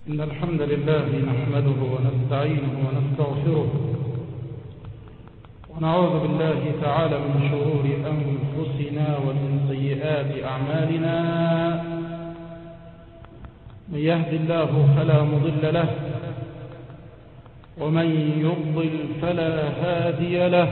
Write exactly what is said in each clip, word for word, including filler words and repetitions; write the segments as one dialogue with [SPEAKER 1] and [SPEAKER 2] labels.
[SPEAKER 1] إن الحمد لله نحمده ونستعينه ونستغفره ونعوذ بالله تعالى من شرور أنفسنا ومن سيئات أعمالنا. من يهد الله فلا مضل له ومن يضلل فلا هادي له،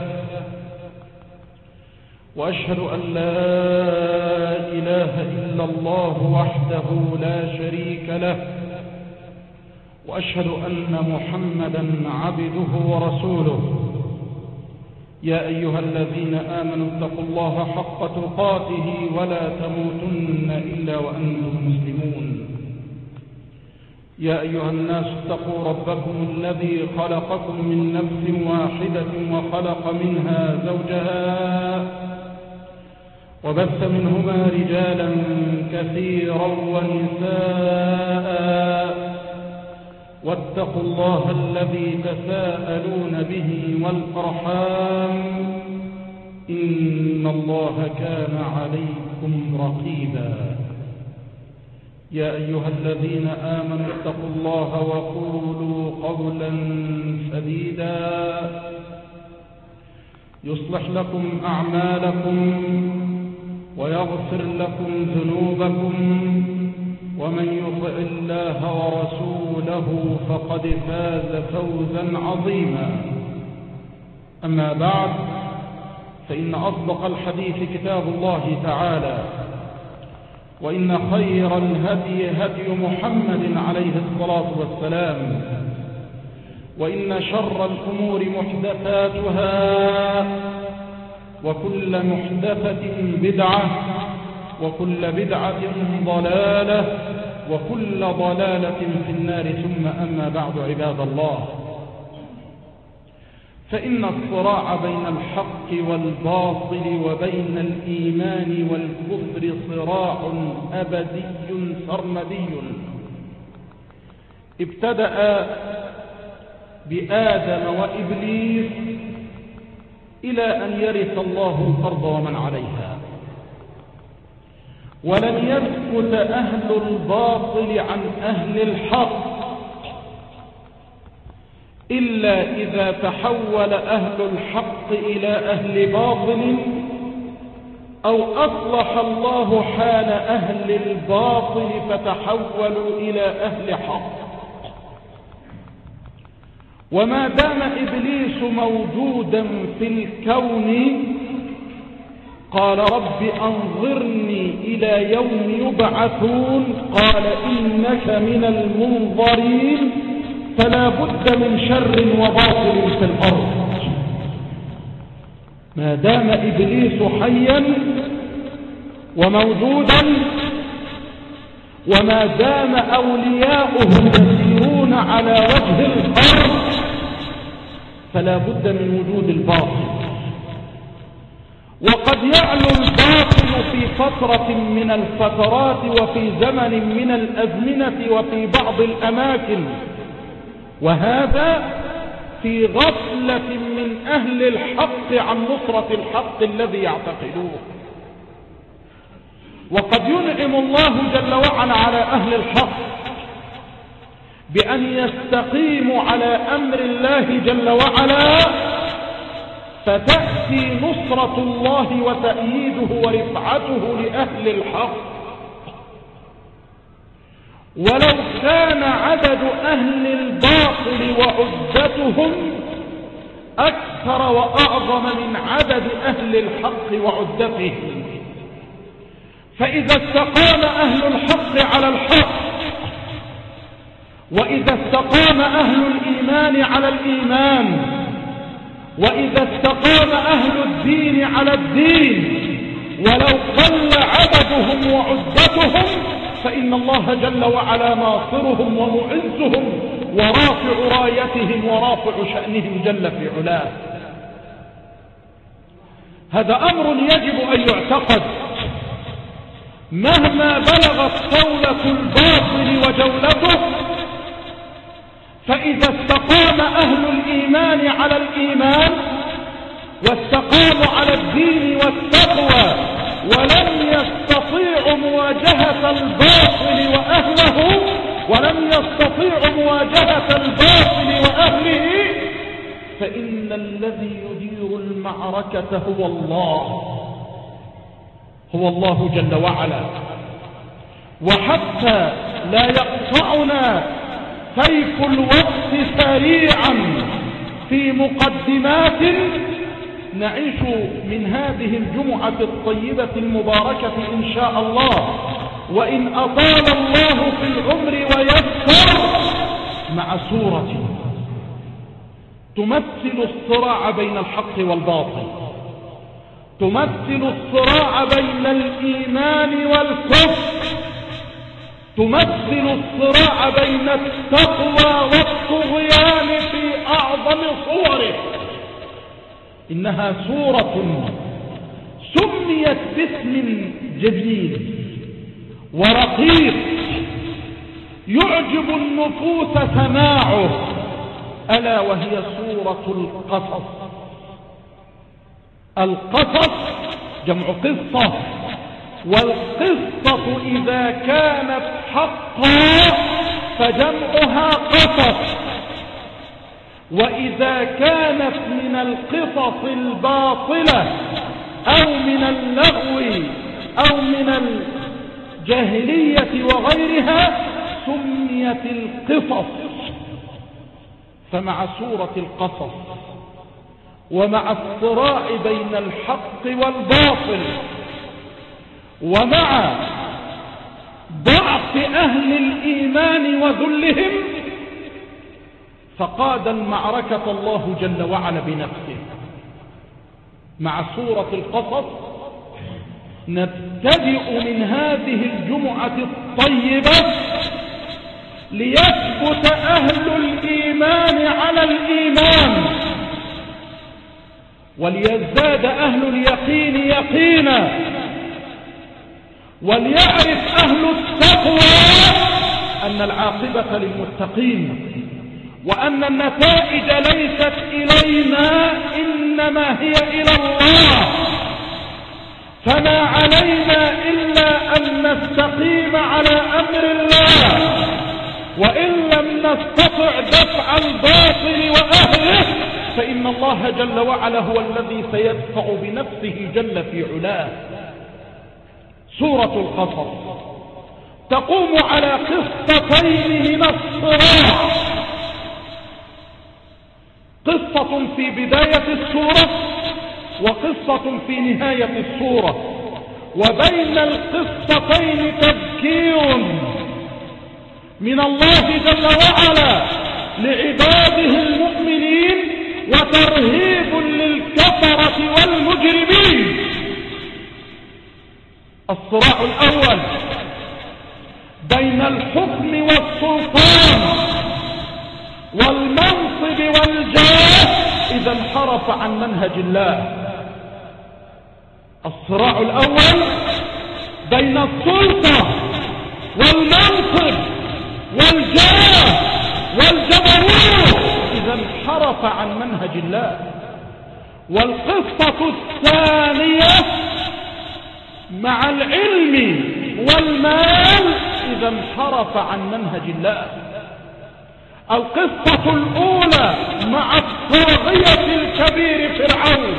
[SPEAKER 1] وأشهد أن لا إله إلا الله وحده لا شريك له، وأشهد أن محمدا عبده ورسوله. يا أيها الذين آمنوا اتقوا الله حق تقاته ولا تموتن إلا وأنتم مسلمون. يا أيها الناس اتقوا ربكم الذي خلقكم من نفس واحدة وخلق منها زوجها وبث منهما رجالا كثيرا ونساء، واتقوا الله الذي تساءلون به والأرحام إن الله كان عليكم رقيبا. يا أيها الذين آمنوا اتقوا الله وقولوا قولا سديدا يصلح لكم أعمالكم ويغفر لكم ذنوبكم، ومن يطع الله ورسوله فقد فاز فوزا عظيما. أما بعد، فإن أصدق الحديث كتاب الله تعالى، وإن خير الهدي هدي محمد عليه الصلاة والسلام، وإن شر الأمور محدثاتها، وكل محدثة بدعة، وكل بدعة ضلالة، وكل ضلالة في النار. ثم أما بعد، عباد الله، فإن الصراع بين الحق والباطل وبين الإيمان والكفر صراع أبدي سرمدي، ابتدأ بآدم وإبليس إلى أن يرث الله الأرض ومن عليها، ولن يسكت أهل الباطل عن أهل الحق إلا إذا تحول أهل الحق إلى أهل باطل، أو أصلح الله حال أهل الباطل فتحولوا إلى أهل حق. وما دام إبليس موجودا في الكون، قال رب أنظرني إلى يوم يبعثون، قال إنك من المنظرين، فلا بد من شر وباطل في الأرض. ما دام إبليس حيا وموجودا، وما دام أولياؤه يسيرون على وجه الأرض، فلا بد من وجود الباطل. وقد يعلو الباطل في فترة من الفترات، وفي زمن من الأزمنة، وفي بعض الأماكن، وهذا في غفلة من أهل الحق عن نصرة الحق الذي يعتقدوه. وقد ينعم الله جل وعلا على أهل الحق بأن يستقيموا على أمر الله جل وعلا، فتأتي نصرة الله وتأييده ورفعته لأهل الحق. ولو كان عدد أهل الباطل وعدتهم أكثر وأعظم من عدد أهل الحق وعدتهم، فإذا استقام أهل الحق على الحق، وإذا استقام أهل الإيمان على الإيمان، وإذا استقام أهل الدين على الدين، ولو قل عددهم وعدتهم، فإن الله جل وعلا ناصرهم ومعزهم ورافع رايتهم ورافع شأنهم جل في علاه. هذا أمر يجب أن يعتقد. مهما بلغت طولة الباطل وجولته، فإذا استقام أهل الإيمان على الإيمان، واستقاموا على الدين والتقوى، ولم يستطيعوا مواجهة الباطل وأهله، ولم يستطيعوا مواجهة الباطل وأهله، فإن الذي يدير المعركة هو الله، هو الله جل وعلا. وحتى لا يقطعنا سيف الوقت سريعا في مقدمات، نعيش من هذه الجمعة الطيبة المباركة إن شاء الله، وإن أطال الله في العمر ويسر، مع سورة تمثل الصراع بين الحق والباطل، تمثل الصراع بين الإيمان والكفر، تمثل الصراع بين التقوى والطغيان في أعظم صوره. إنها سورة سميت باسم جميل ورقيق يعجب النفوس سماعه، ألا وهي سورة القصص. القصص جمع قصة، والقصة إذا كانت حقا فجمعها قصص، وإذا كانت من القصص الباطلة أو من اللغو أو من الجاهلية وغيرها سميت القصص. فمع سورة القصص ومع الصراع بين الحق والباطل ومع ضعف أهل الإيمان وذلهم، فقاد المعركة الله جل وعلا بنفسه. مع سورة القصص نبتدئ من هذه الجمعة الطيبة ليثبت أهل الإيمان على الإيمان، وليزداد أهل اليقين يقينا، وليعرف أهل التقوى أن العاقبة للمتقين، وأن النتائج ليست إلينا إنما هي إلى الله، فما علينا إلا أن نستقيم على أمر الله، وإن لم نستطع دفع الباطل وأهله فإن الله جل وعلا هو الذي سيدفع بنفسه جل في علاه. سورة القصص تقوم على قصتين من الصراع، قصة في بداية السورة وقصة في نهاية السورة، وبين القصتين تذكير من الله جل وعلا لعباده المؤمنين وترهيب للكفرة والمجرمين. الصراع الأول بين الحكم والسلطان والمنصب والجاه إذا انحرف عن منهج الله. الصراع الأول بين السلطة والمنصب والجاه والجبروت إذا انحرف عن منهج الله. والقصة الثانية مع العلم والمال إذا انحرف عن منهج الله. القصة الأولى مع الطاغية الكبير فرعون،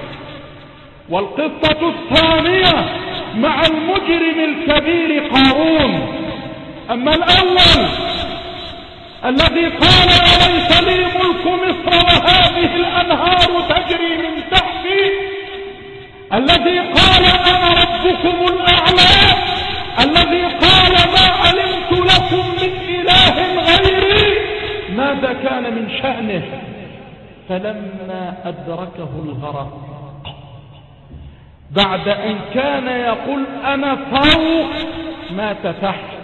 [SPEAKER 1] والقصة الثانية مع المجرم الكبير قارون. أما الأول الذي قال أليس لي ملك مصر وهذه الأنهار تجري من تحتي، الذي قال أنا ربكم الأعلى، الذي قال ما علمت لكم من إله غيري، ماذا كان من شأنه؟ فلما أدركه الغرق بعد أن كان يقول أنا فوق مات تحت،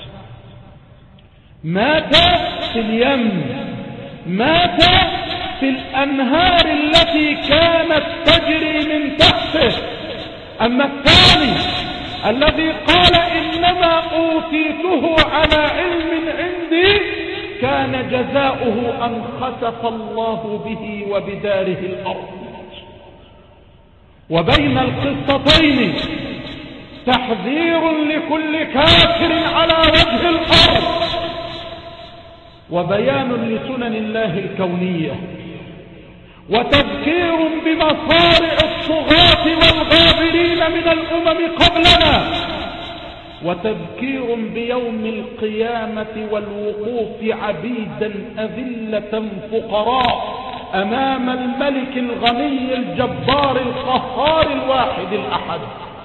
[SPEAKER 1] مات في اليم، مات في الأنهار التي كانت تجري من تحته. أما الثاني الذي قال إنما أوتيته على علم عندي كان جزاؤه أن خسف الله به وبداره الأرض. وبين القصتين تحذير لكل كافر على وجه الأرض وبيان لسنن الله الكونية، وتذكير بمصارع الطغاة والغابرين من الأمم قبلنا، وتذكير بيوم القيامة والوقوف عبيدا أذلة فقراء أمام الملك الغني الجبار القهار الواحد الأحد.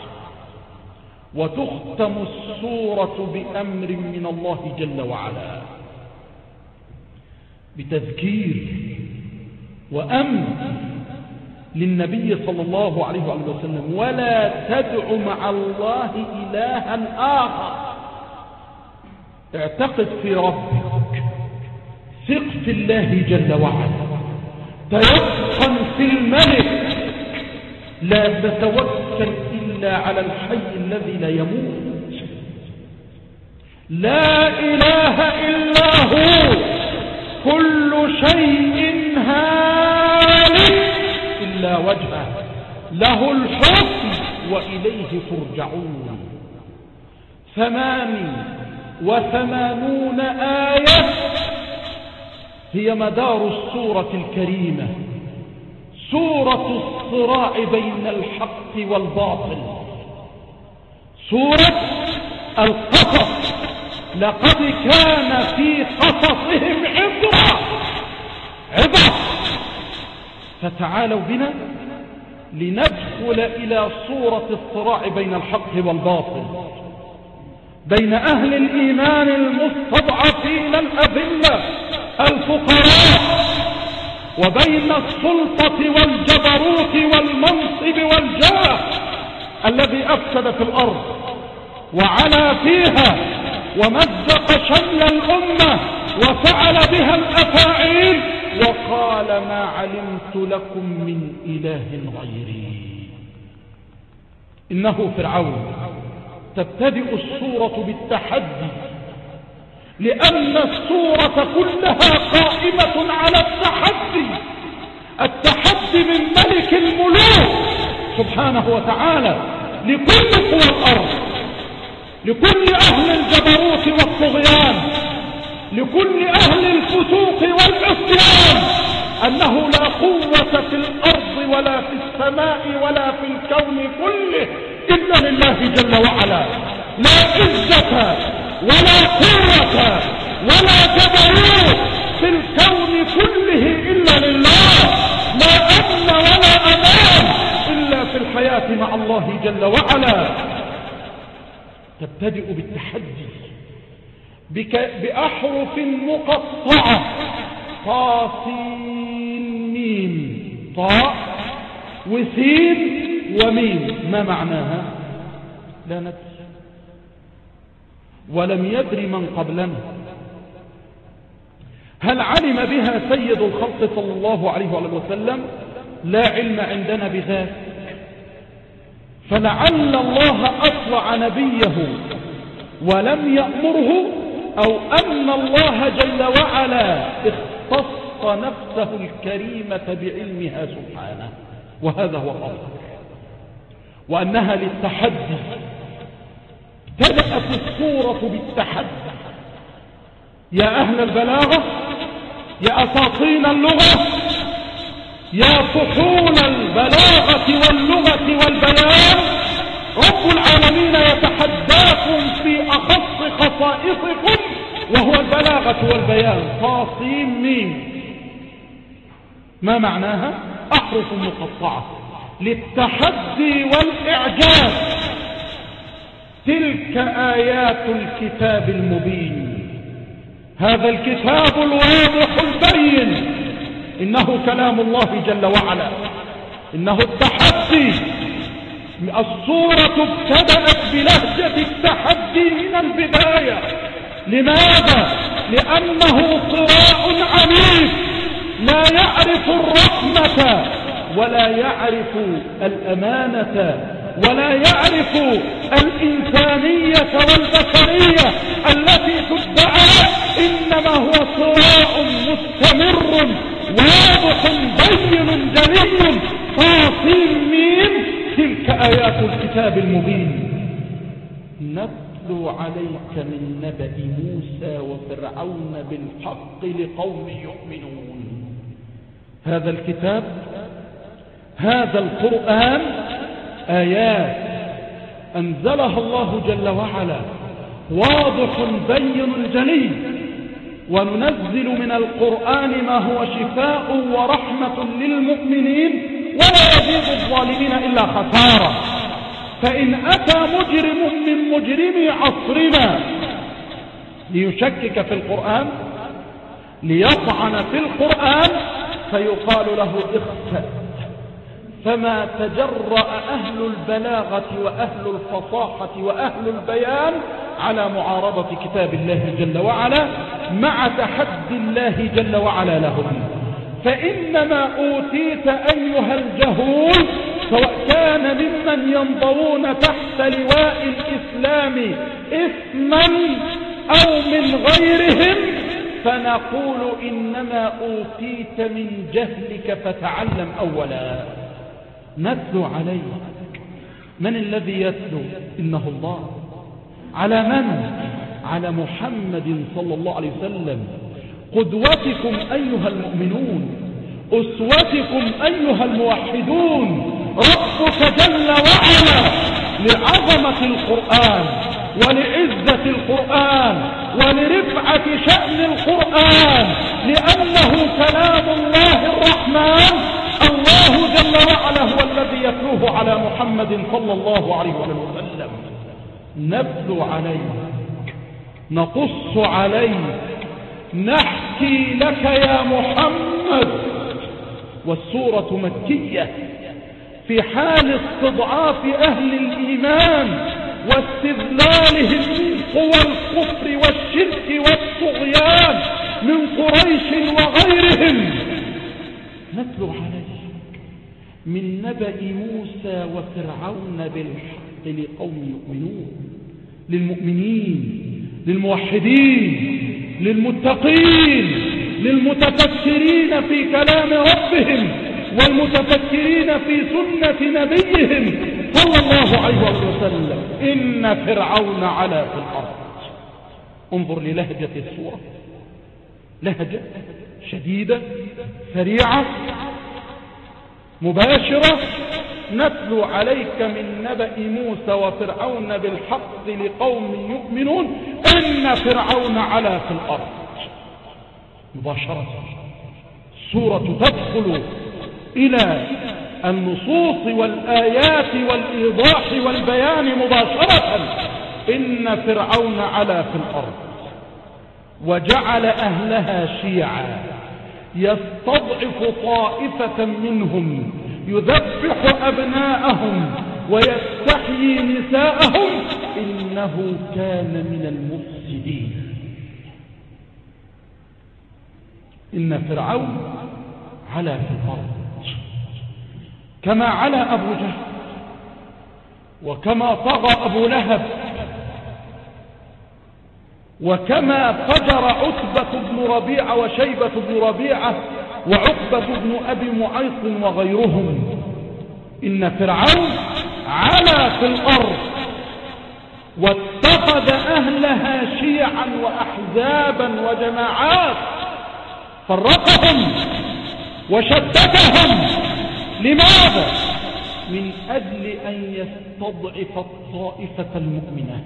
[SPEAKER 1] وتختم السورة بأمر من الله جل وعلا، بتذكير وأمر للنبي صلى الله عليه وسلم: ولا تدع مع الله إلها آخر. اعتقد في ربك، ثق في الله جل وعلا، تيقن في الملك، لا تتوكل إلا على الحي الذي لا يموت، لا إله إلا هو، كل شيء هالك إلا وجهه، له الحكم وإليه ترجعون. ثمان وثمانون آية هي مدار السورة الكريمة، سورة الصراع بين الحق والباطل، سورة القصص. لقد كان في قصصهم عبرة عبرة. فتعالوا بنا لندخل إلى صورة الصراع بين الحق والباطل، بين أهل الإيمان المستضعفين الأذلة الفقراء، وبين السلطة والجبروت والمنصب والجاه الذي أفسد في الأرض وعلى فيها ومزق شمل الأمة وفعل بها الأفاعيل، وقال: ما علمت لكم من إله غيري. إنه فرعون. تبتدئ السورة بالتحدي، لأن السورة كلها قائمة على التحدي، التحدي من ملك الملوك سبحانه وتعالى لكل قوى الأرض، لكل أهل الجبروت والطغيان، لكل أهل الفسوق والعصيان، أنه لا قوة في الأرض ولا في السماء ولا في الكون كله إلا لله جل وعلا، لا عزة ولا قوة ولا جبروت في الكون كله إلا لله، لا أمن ولا أمان إلا في الحياة مع الله جل وعلا. تبتدئ بالتحدي بأحرف مقطعة: طا سين ميم، طاء وسين وميم. ما معناها؟ لا ندري، ولم يدري من قبلنا. هل علم بها سيد الخلق صلى الله عليه وسلم؟ لا علم عندنا بذلك. فلعل الله أطلع نبيه ولم يأمره، أو أن الله جل وعلا اختص نفسه الكريمة بعلمها سبحانه، وهذا هو الأمر، وأنها للتحدي. ابتدأت السورة بالتحدي: يا أهل البلاغة، يا أساطين اللغة، يا فحول البلاغة واللغة والبيان، رب العالمين يتحداكم في أخص خصائصكم وهو البلاغة والبيان. طاسيم ميم. ما معناها؟ أحرف مقطعة للتحدي والإعجاز. تلك آيات الكتاب المبين، هذا الكتاب الواضح البين، إنه كلام الله جل وعلا، إنه التحدي. السورة ابتدأت بلهجة التحدي من البداية. لماذا؟ لأنه صراع عنيف لا يعرف الرحمة ولا يعرف الأمانة ولا يعرف الإنسانية والبشرية التي تدعى، إنما هو صراع مستمر واضح بين جلي. طاسيم ميم، تلك آيات الكتاب المبين. نبت نتلو عليك من نبأ موسى وفرعون بالحق لقوم يؤمنون. هذا الكتاب، هذا القرآن آيات أنزلها الله جل وعلا، واضح بين جلي، وننزل من القرآن ما هو شفاء ورحمة للمؤمنين ولا يزيد الظالمين إلا خسارة. فإن أتى مجرم من مجرمي عصرنا ليشكك في القرآن، ليطعن في القرآن، فيقال له اخسأ. فما تجرأ أهل البلاغة وأهل الفصاحة وأهل البيان على معارضة كتاب الله جل وعلا مع تحدي الله جل وعلا لهم. فإنما أوتيت أيها الجهول، سواء كان ممن ينظرون تحت لواء الإسلام إثما أو من غيرهم، فنقول إنما أوتيت من جهلك فتعلم أولا. نتلو عليك. من الذي يتلو؟ إنه الله. على من؟ على محمد صلى الله عليه وسلم، قدوتكم أيها المؤمنون، أسوتكم أيها الموحدون. ربك جل وعلا لعظمة القرآن ولعزة القرآن ولرفعة شأن القرآن، لأنه كلام الله الرحمن، الله جل وعلا هو الذي يتلوه على محمد صلى الله عليه وسلم. نتلو عليك، نقص عليك، نحكي لك يا محمد. والسورة مكية في حال استضعاف أهل الإيمان واستذلالهم من قوى الكفر والشرك والطغيان من قريش وغيرهم. نتلو عليك من نبأ موسى وفرعون بالحق لقوم يؤمنون، للمؤمنين، للموحدين، للمتقين، للمتفكرين في كلام ربهم والمتفكرين في سنة نبيهم صلى الله عليه وسلم. إن فرعون علا في الأرض. انظر للهجة السورة، لهجة شديدة سريعة مباشرة. نتلو عليك من نبأ موسى وفرعون بالحق لقوم يؤمنون. إن فرعون علا في الأرض. مباشرة السورة تدخل إلى النصوص والآيات والإيضاح والبيان مباشرة. إن فرعون علا في الأرض وجعل أهلها شيعا يستضعف طائفة منهم يذبح أبناءهم ويستحيي نساءهم إنه كان من المفسدين. إن فرعون علا في الأرض كما علا أبو جهل وكما طغى أبو لهب وكما فجر عتبة بن ربيعة وشيبة بن ربيعة وعقبة بن أبي معيط وغيرهم. إن فرعون علا في الأرض واتخذ أهلها شيعا وأحزابا وجماعات، فرقهم وشتتهم. لماذا؟ من أجل أن يستضعف الطائفة المؤمنة،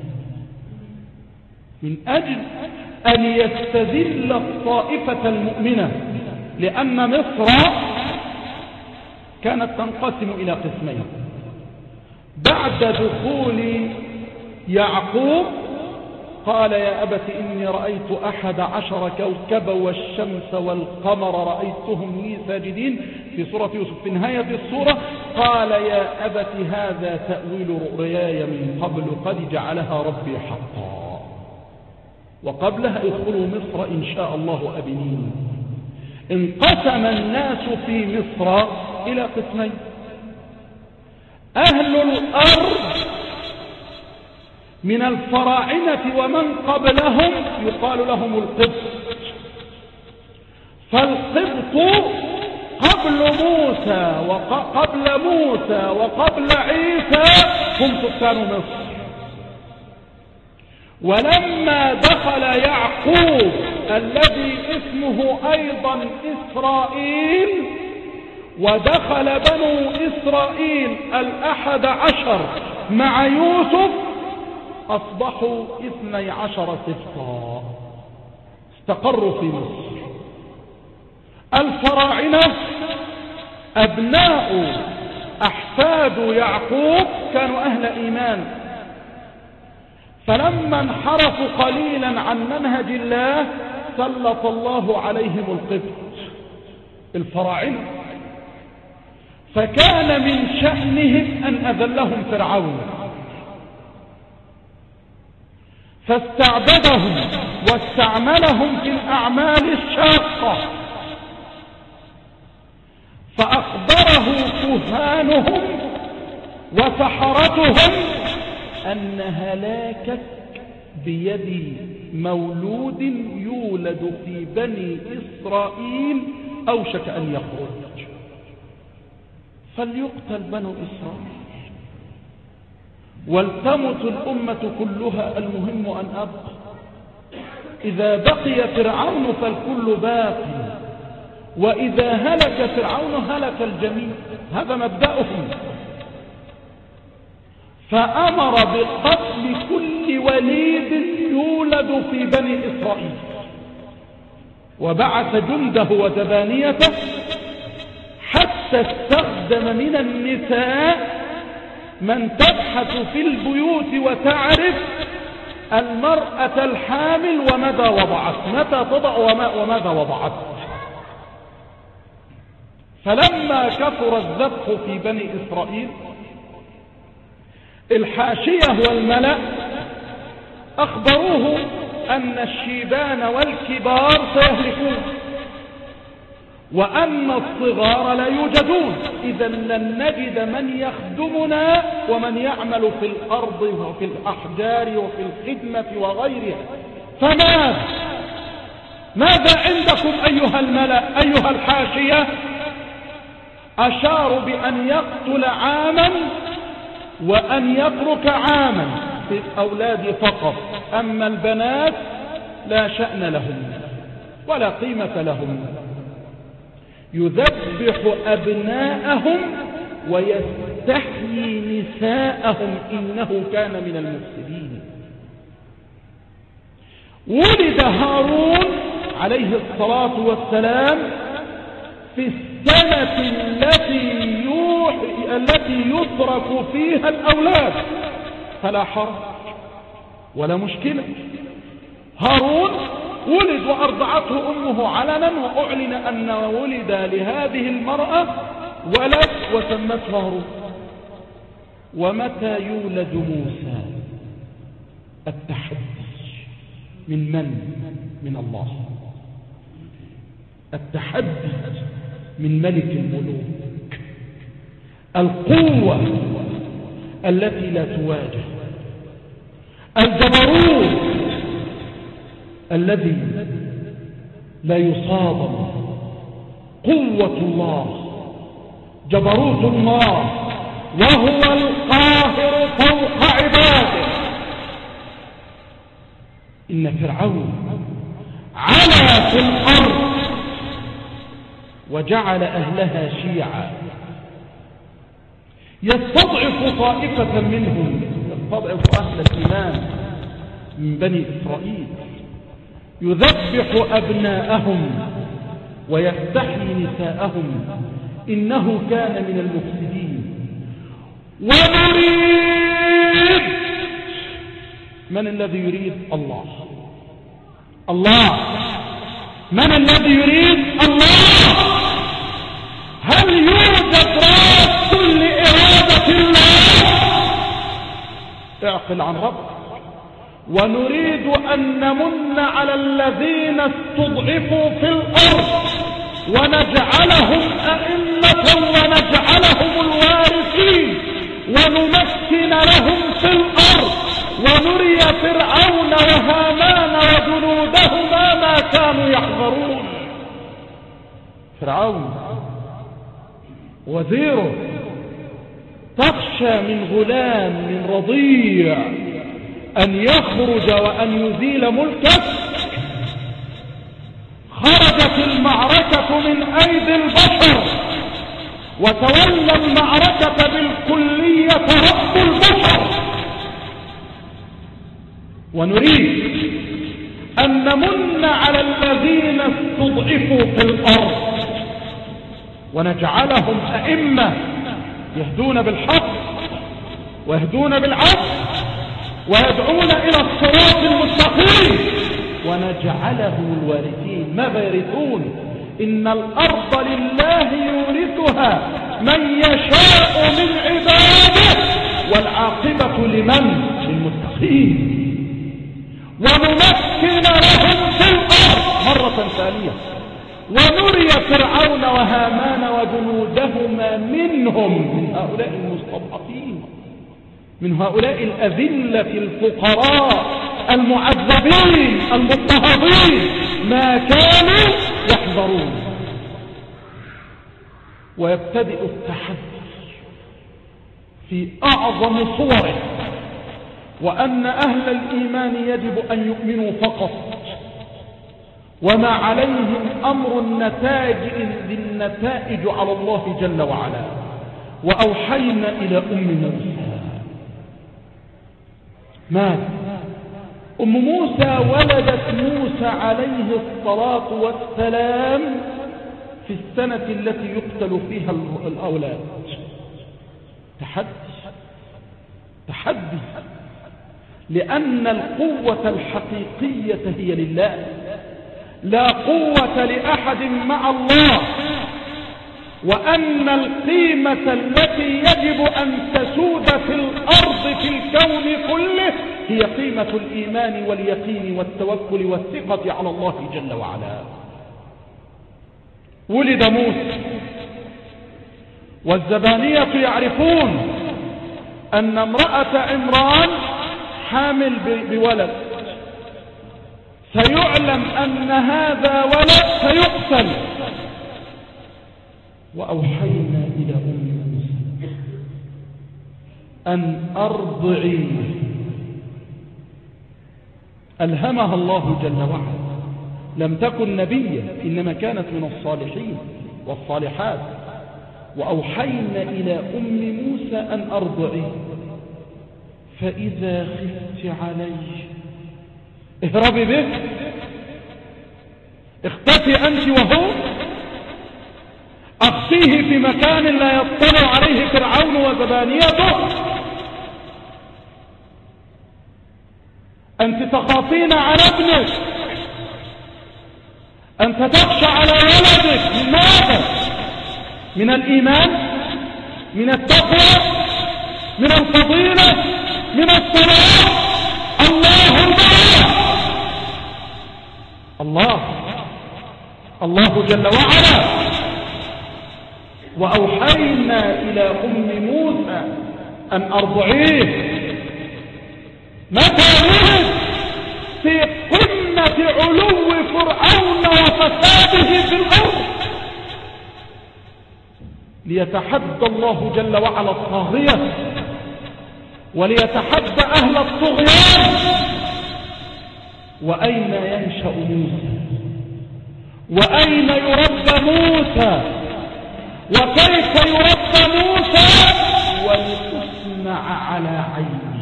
[SPEAKER 1] من أجل أن يستذل الطائفة المؤمنة. لأن مصر كانت تنقسم إلى قسمين بعد دخول يعقوب. قال يا أبت إني رأيت أحد عشر كوكبا والشمس والقمر رأيتهم لي ساجدين في سورة يوسف. في نهاية السورة قال يا أبت هذا تأويل رؤياي من قبل قد جعلها ربي حقا. وقبلها ادخلوا مصر إن شاء الله آمنين. انقسم الناس في مصر إلى قسمين: أهل الأرض من الفراعنة ومن قبلهم يقال لهم القبط. فالقبط قبل موسى وقبل موسى وقبل عيسى هم سكان مصر. ولما دخل يعقوب الذي اسمه أيضا إسرائيل، ودخل بنو إسرائيل الأحد عشر مع يوسف، أصبحوا اثني عشر سبطا، استقروا في مصر. الفراعنة أبناء أحفاد يعقوب كانوا أهل إيمان، فلما انحرفوا قليلا عن منهج الله سلط الله عليهم القبط الفراعنة، فكان من شأنهم أن أذلهم فرعون، فاستعبدهم واستعملهم في الأعمال الشاقة، فأخبره كهانهم وسحرتهم أن هلاكك بيد مولود يولد في بني إسرائيل أوشك أن يخرج، فليقتل بنو إسرائيل ولتمت الأمة كلها، المهم أن أبقى. إذا بقي فرعون فالكل باقي، وإذا هلك فرعون هلك الجميع، هذا مبدأهم. فأمر بقتل كل وليد يولد في بني إسرائيل، وبعث جنده وزبانيته، حتى استخدم من النساء من تبحث في البيوت وتعرف المرأة الحامل وماذا وضعت، متى تضع وماذا وضعت. فلما كثر الذبح في بني إسرائيل، الحاشية والملأ أخبروه أن الشيبان والكبار سيهلكون، وأن الصغار لا يوجدون، إذا لن نجد من يخدمنا ومن يعمل في الأرض وفي الأحجار وفي الخدمة وغيرها. فماذا ماذا عندكم أيها الملأ أيها الحاشية؟ أشاروا بأن يقتل عاما وأن يترك عاما في الأولاد فقط، أما البنات لا شأن لهم ولا قيمة لهم. يذبح أبناءهم ويستحيي نساءهم إنه كان من المفسدين. ولد هارون عليه الصلاة والسلام في السنة التي يوحي التي يترك فيها الأولاد، فلا حرج ولا مشكلة. هارون ولد وأرضعته أمه علنا، وأعلن أن ولد لهذه المرأة ولد وسمته هارون. ومتى يولد موسى؟ التحدي من من؟ من الله. التحدي من ملك الملوك، القوة التي لا تواجه، الجبروت الذي لا يصادم، قوة الله، جبروت الله، وهو القاهر فوق عباده. إن فرعون علا في الأرض وجعل أهلها شيعا، يستضعف طائفة منهم، يستضعف أهل الإيمان من بني إسرائيل، يذبح أبناءهم ويستحيي نساءهم، إنه كان من المفسدين. ونريد، من الذي يريد؟ الله. الله. من الذي يريد؟ الله. هل يوجد راد لإرادة الله؟ اعقل عن ربك. ونريد أن نمن على الذين استضعفوا في الأرض ونجعلهم أئمة ونجعلهم الوارثين ونمكن لهم في الأرض ونري فرعون وهامان وجنودهما ما كانوا يحذرون. فرعون وزيره تخشى من غلام من رضيع أن يخرج وأن يزيل ملكك، خرجت المعركة من أيدي البشر وتولى المعركة بالكلية رب البشر. ونريد أن نمن على الذين استضعفوا في الأرض ونجعلهم أئمة يهدون بالحق ويهدون بالعدل ويدعون إلى الصراط المستقيم، ونجعلهم الوارثين. ماذا يرثون؟ إن الأرض لله يورثها من يشاء من عباده والعاقبة لمن؟ للمتقين. ونمكن لهم في الأرض مرة ثانية، ونري فرعون وهامان وجنودهما منهم، من هؤلاء المستضعفين، من هؤلاء الأذلة الفقراء المعذبين المضطهدين، ما كانوا يحذرون. ويبتدئ التحدي في أعظم صوره، وأن أهل الإيمان يجب أن يؤمنوا فقط، وما عليهم أمر النتائج إذ النتائج على الله جل وعلا. وأوحينا إلى أم موسى. ماذا؟ أم موسى ولدت موسى عليه الصلاة والسلام في السنة التي يقتل فيها الأولاد. تحدي تحدي لأن القوة الحقيقية هي لله، لا قوة لأحد مع الله. وأن القيمة التي يجب أن تسود في الأرض في الكون كله هي قيمة الإيمان واليقين والتوكل والثقة على الله جل وعلا. ولد موسى، والزبانية يعرفون أن امرأة عمران حامل بولد، سيعلم أن هذا ولد سيقتل. وأوحينا إلى أم موسى أن أرضعيه. ألهمها الله جل وعلا، لم تكن نبيا إنما كانت من الصالحين والصالحات. وأوحينا إلى أم موسى أن أرضعيه، فإذا خفت عليه اهربي به، اختفي أنت وهو، أخفيه في مكان لا يطلع عليه فرعون وزبانيته. أنت تخافين على ابنك، أنت تخشى على ولدك. من ماذا؟ من الإيمان، من التقوى، من الفضيلة، من الصلاة. الله الله الله جل وعلا. وأوحينا إلى أم موسى أن أرضعيه. متى ولد؟ في قمة علو فرعون وفساده في الأرض، ليتحدى الله جل وعلا الطاغية، وليتحدى أهل الطغيان. وأين ينشأ موسى؟ وأين يربى موسى؟ وكيف يربى موسى؟ ولتصنع على عيني.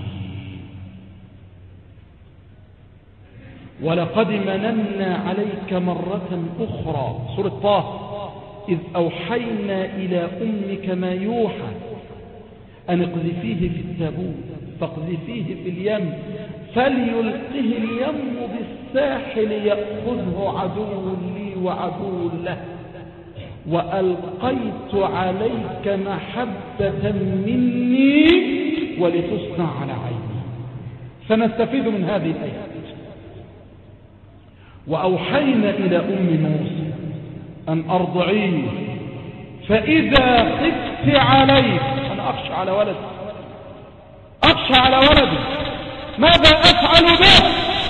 [SPEAKER 1] ولقد مننا عليك مرة أخرى، سورة طه، إذ أوحينا إلى أمك ما يوحى أن اقذفيه في التابوت فاقذفيه في اليم فليلقه اليم بالساحل يأخذه عدو لي وعدو له وألقيت عليك محبة مني ولتصنع على عيني. سنستفيد من هذه الآيات. وأوحينا إلى أم موسى أن أرضعيه فإذا خفت عليه، أنا أخشى على ولدي، أخشى على ولدي، ماذا أفعل به؟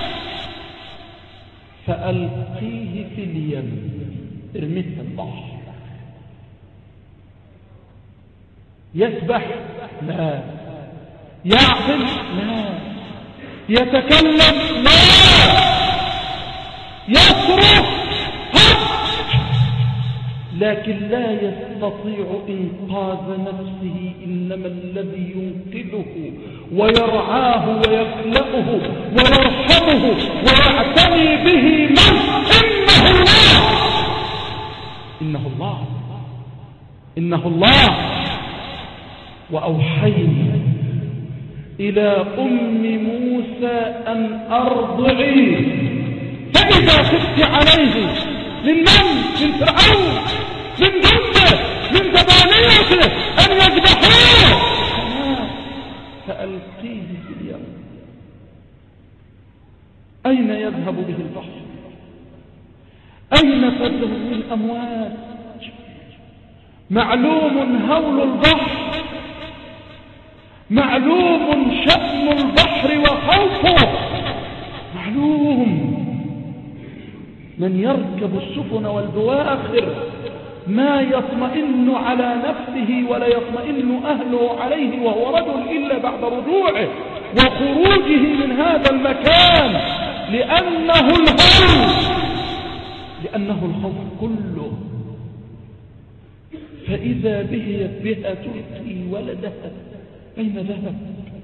[SPEAKER 1] فألقيه في اليم، ارميه في البحر. يسبح؟ لا. يعقل؟ لا. يتكلم لا، يصرخ لكن لا يستطيع إنقاذ نفسه، إنما الذي ينقذه ويرعاه ويخلقه ويرحمه ويعتني به من؟ إنه الله، إنه الله، إنه الله. وأوحينا إلى أم موسى أن أرضعيه، فإذا خفت عليه من من؟ من فرعون، من جنده، من زبانيته أن يذبحوه، فألقيه في اليم. أين يذهب به البحر؟ أين تذهب الأمواج؟ معلوم هول البحر، معلوم شأن البحر وخوفه، معلوم. من يركب السفن والبواخر ما يطمئن على نفسه ولا يطمئن أهله عليه وهو رجل إلا بعد رجوعه وخروجه من هذا المكان، لأنه الهول، لأنه الخوف كله. فإذا به بها تلقي ولدها، أين ذهب؟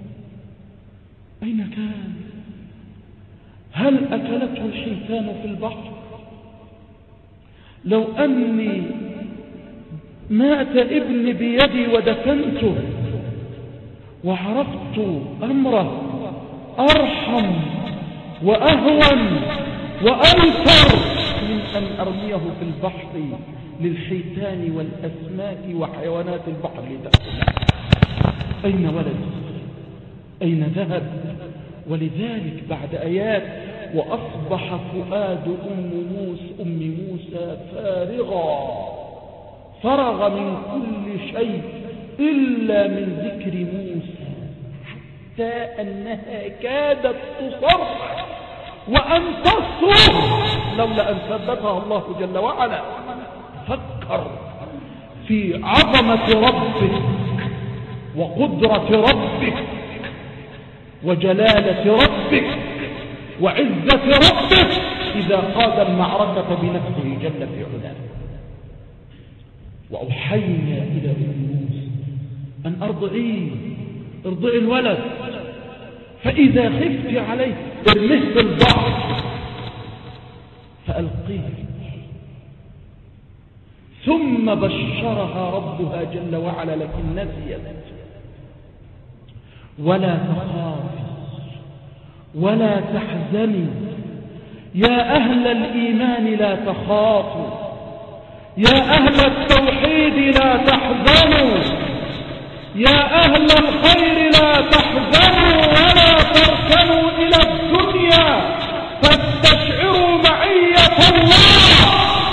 [SPEAKER 1] أين كان؟ هل أكلته الحيتان في البحر؟ لو أني مات ابني بيدي ودفنته وعرفت أمره أرحم وأهون وأنفر من أن أرميه في البحر للحيتان والأسماك وحيوانات البحر لتأكله. أين ولد؟ أين ذهب؟ ولذلك بعد آيات وأصبح فؤاد أم موسى, أم موسى فارغا، فرغ من كل شيء إلا من ذكر موسى، حتى أنها كادت تصرخ وأن تصرخ لولا أن ثبتها الله جل وعلا. فكر في عظمة ربك وقدرة ربك وجلالة ربك وعزة ربك إذا قاد المعركة بنفسه جل في علاه. وأوحينا إلى أم موسى أن أرضعيه، ارضعي الولد، فإذا خفت عليه ارميه في البحر فألقيه. ثم بشرها ربها جل وعلا لكن نسيت. ولا تخافي ولا تحزني يا أهل الإيمان، لا تخافوا يا أهل التوحيد، لا تحزنوا يا أهل الخير، لا تحزنوا ولا تركنوا إلى الدنيا فاستشعروا معية الله.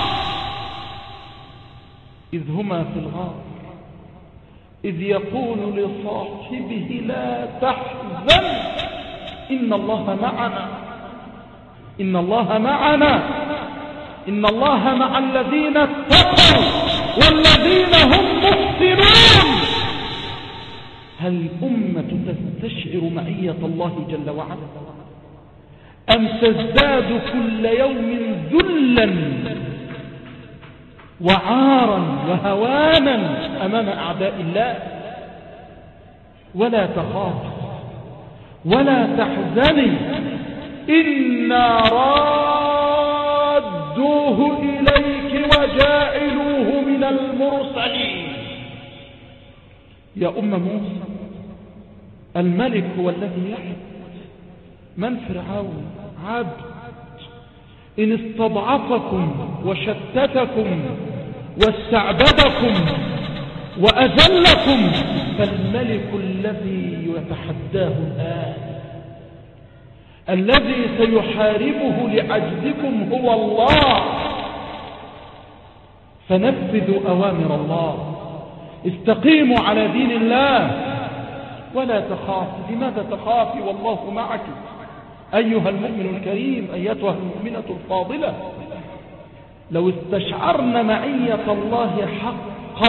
[SPEAKER 1] إذ هما في الغار إذ يقول لصاحبه لا تحزن إن الله معنا، إن الله معنا، إن الله مع الذين اتقوا والذين هم محسنون. هل الأمة تستشعر معية الله جل وعلا أم تزداد كل يوم ذلا وعارا وهوانا أمام أعداء الله؟ ولا تخاف ولا تحزني إنا رادوه إليك وجاعلوه من المرسلين. يا أم موسى الملك هو الذي يحب. من فرعون؟ عبد إن استضعفكم وشتتكم واستعبدكم وأذلكم فالملك الذي يتحداه الآن، الذي سيحاربه لعجزكم هو الله. فنفذوا أوامر الله، استقيموا على دين الله ولا تخافوا. لماذا تخافي والله معك أيها المؤمن الكريم، أيتها المؤمنة الفاضلة؟ لو استشعرنا معية الله حقا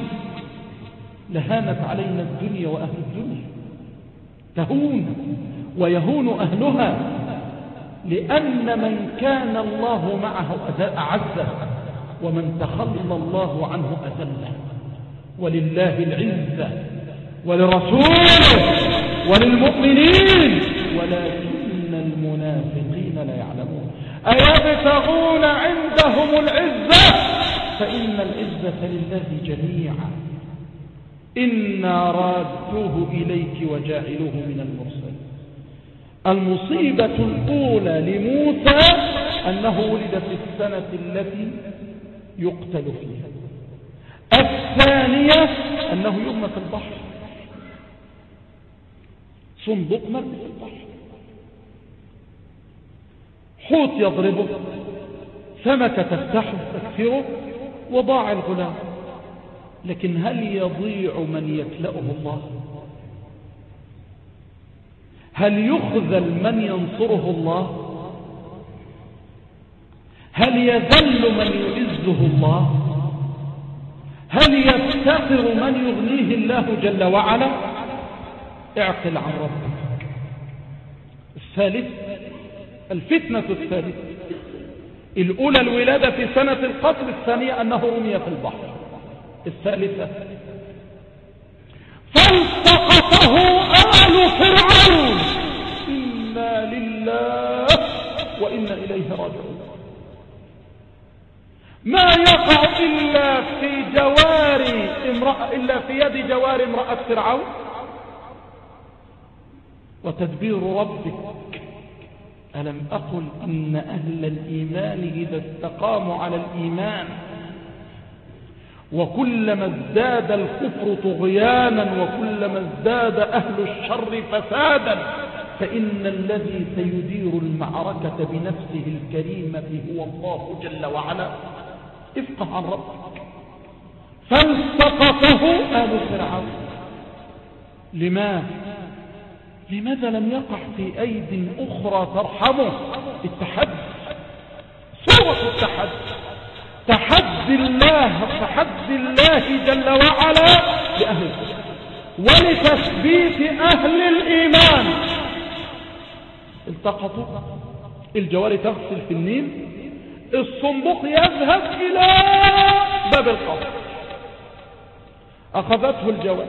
[SPEAKER 1] لهانت علينا الدنيا وأهل الدنيا، تهون ويهون أهلها، لأن من كان الله معه أعزه، ومن تخلى الله عنه أذله. ولله العزة ولرسوله وللمؤمنين ولكن المنافقين لا يعلمون. أيبتغون عندهم العزة فإن العزة لله جميعا. إنا رادوه إليك وجاعلوه من المرسلين. المصيبة الأولى لموسى أنه ولد في السنة التي يقتل فيها. الثانية أنه يرمى في البحر، صندوق مرمي في البحر، حوت يضربه، سمكة تفتحه تكسره، وضاع الغلام. لكن هل يضيع من يكلأه الله؟ هل يخذل من ينصره الله؟ هل يذل من يعزه الله؟ هل يفتقر من يغنيه الله جل وعلا؟ اعقل عن ربك. الثالث الفتنة الثالثة، الأولى الولادة في سنة القتل، الثانية أنه رمي في البحر، الثالثة فالتقطه آل فرعون. إنا لله وإنا إليه راجعون. ما يقع إلا في جوار امرأة إلا في يد جوار امرأة فرعون، وتدبير ربك. ألم أقل إن أهل الإيمان إذا استقاموا على الإيمان وكلما ازداد الكفر طغيانا وكلما ازداد أهل الشر فسادا فإن الذي سيدير المعركة بنفسه الكريمة هو الله جل وعلا. افقه عن ربك. فالتقطه آل فرعون. لماذا لماذا لم يقع في أيد أخرى ترحمه؟ التحدي، صورة التحدي، تحدي الله تحدي الله جل وعلا لأهل الإيمان ولتثبيت أهل الإيمان. التقطوا، الجواري تغسل في النيل، الصندوق يذهب إلى باب القصر، أخذته الجواري،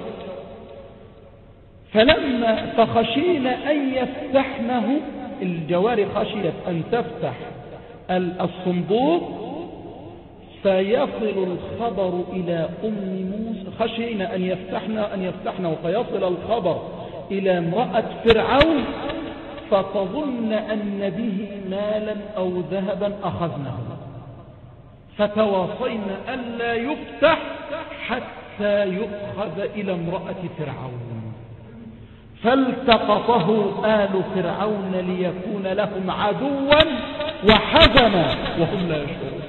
[SPEAKER 1] فلما فخشينا أن يفتحنه، الجواري خشيت أن تفتح الصندوق فيصل الخبر إلى أم موسى، خشينا أن يفتحنا أن يفتحنه فيصل الخبر إلى امرأة فرعون فتظن أن به مالا أو ذهبا أخذناه، فتواصينا ألا يفتح حتى يؤخذ إلى امرأة فرعون. فالتقطه آل فرعون ليكون لهم عدوا وحزنا وهم لا يشعرون.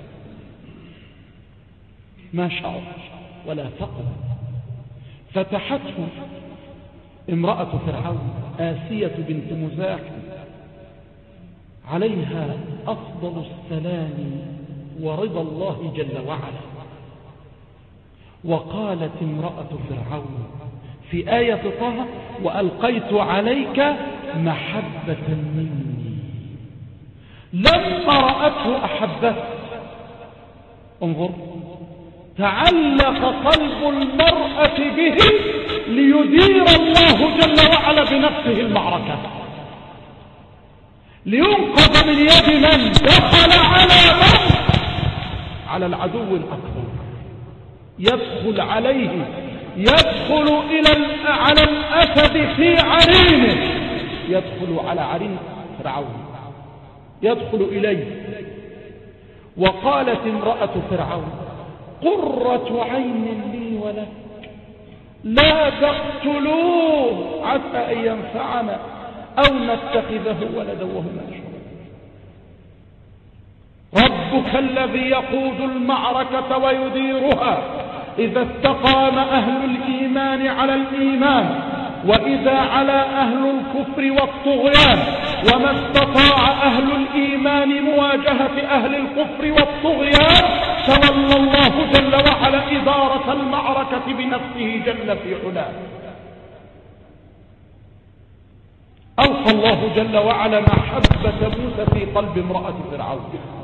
[SPEAKER 1] ما شعر ولا فقر. فتحته امرأة فرعون آسية بنت مزاحم عليها أفضل السلام ورضا الله جل وعلا. وقالت امرأة فرعون في آية طه: وألقيت عليك محبة مني. لما رأته أحبته. انظر، تعلق قلب المرأة به ليدير الله جل وعلا بنفسه المعركة، لينقذ من يد من دخل على من؟ على العدو الأكبر. يدخل عليه، يدخل إلى على الأسد في عرينه، يدخل على عرين فرعون، يدخل إليه. وقالت امرأة فرعون: قرة عين لي ولك، لا تقتلوه عسى أن ينفعنا أو نتخذه ولدا وهم لا يشعرون. ربك الذي يقود المعركة ويديرها إذا استقام أهل الإيمان على الإيمان، وإذا على أهل الكفر والطغيان، وما استطاع أهل الإيمان مواجهة أهل الكفر والطغيان تولى الله جل وعلا إدارة المعركة بنفسه جل في علاه. الله جل وعلا محبة موسى في قلب امرأة فرعون،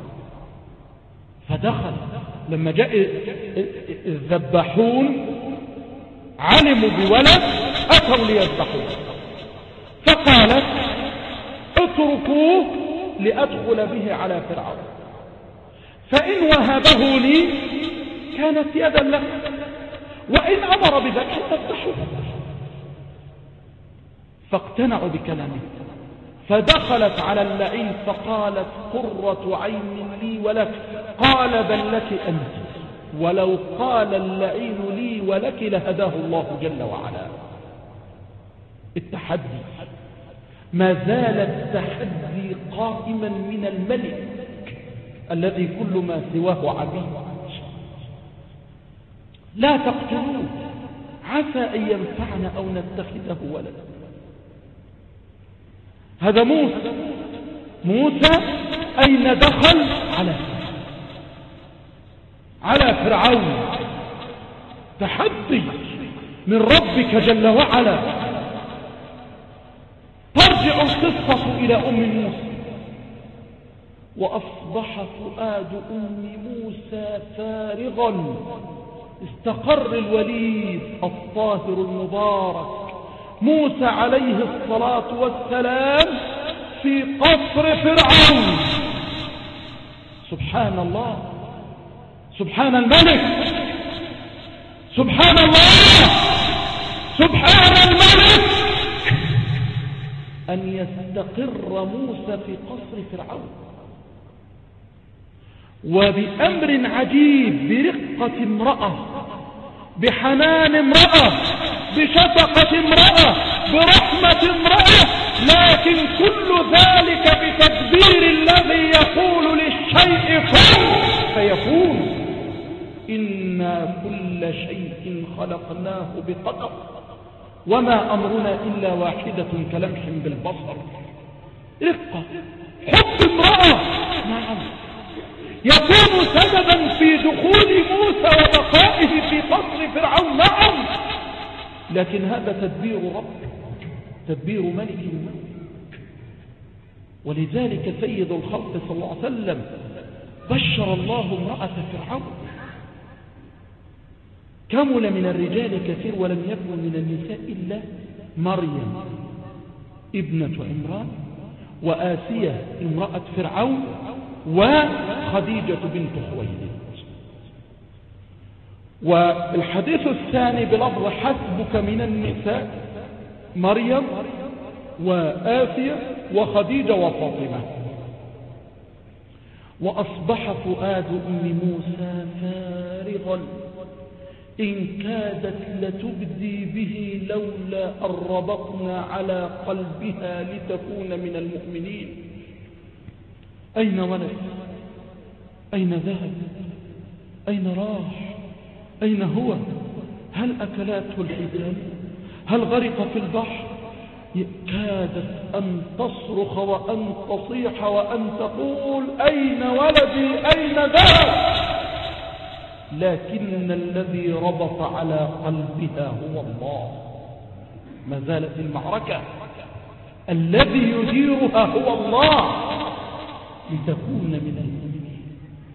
[SPEAKER 1] فدخل لما جاء الذباحون علموا بولد أتوا ليذبحوه، فقالت اتركوه لأدخل به على فرعون، فإن وهبه لي كانت يدا له، وإن أمر بذلك تذبحوه. فاقتنعوا بكلامه، فدخلت على اللعين فقالت قرة عين لي ولك، قال بل لك أنت، ولو قال اللعين لي ولك لهداه الله جل وعلا. التحدي ما زال التحدي قائما من الملك الذي كل ما سواه عبيد. لا تقتلوه عسى أن ينفعنا أو نتخذه ولدا. هذا موسى. موسى أين دخل؟ على على فرعون. تحدي من ربك جل وعلا. ترجع القصة إلى أم موسى: وأصبح فؤاد أم موسى فارغا. استقر الوليد الطاهر المبارك موسى عليه الصلاة والسلام في قصر فرعون. سبحان الله، سبحان الملك، سبحان الله، سبحان الملك، أن يستقر موسى في قصر فرعون وبأمر عجيب، برقة امرأة، بحنان امرأة، بشفقة امرأة، برحمة امرأة، لكن كل ذلك بتدبير الذي يقول للشيء كن فيكون. إنا كل شيء خلقناه بقدر وما أمرنا إلا واحدة كلمح بالبصر. رقة، حب امرأة، نعم، يكون سببا في دخول موسى وبقائه في قصر فرعون، نعم، لكن هذا تدبير رب، تدبير ملك الملك. ولذلك سيد الخلق صلى الله عليه وسلم بشر الله امرأة فرعون: كمل من الرجال كثير ولم يكن من النساء إلا مريم ابنة عمران، وآسية امرأة فرعون، وخديجة بنت خويلد. والحديث الثاني بلفظ حسبك من النساء مريم وآسية وخديجة وفاطمة. وأصبح فؤاد أم موسى فارغا إن كادت لتبدي به لولا أن ربطنا على قلبها لتكون من المؤمنين. أين ولد؟ أين ذهب؟ أين راح؟ أين هو؟ هل أكلاته الحيتان؟ هل غرق في البحر؟ كادت أن تصرخ وأن تصيح وأن تقول أين ولدي؟ أين ذهب؟ لكن الذي ربط على قلبها هو الله. ما زالت المعركة، الذي يديرها هو الله لتكون من المؤمنين.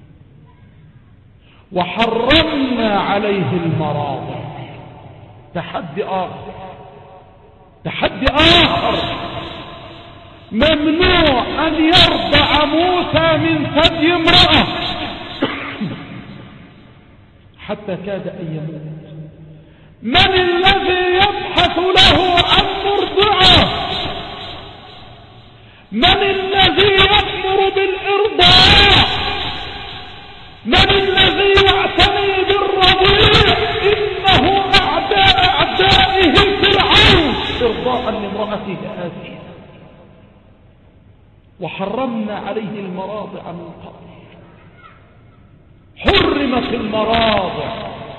[SPEAKER 1] وحرمنا عليه المراضع. تحدي آخر، تحدي آخر، ممنوع أن يرضع موسى من ثدي امرأة حتى كاد أن يموت. من الذي يبحث له عن مرضعة؟ من الذي يأمر بالإرضاع؟ من الذي يعتني بالرضيع؟ إنه أعداء أعدائه فرعون، إرضاء لامرأته آسية. وحرمنا عليه المراضع من قبل. حرمت المراضع.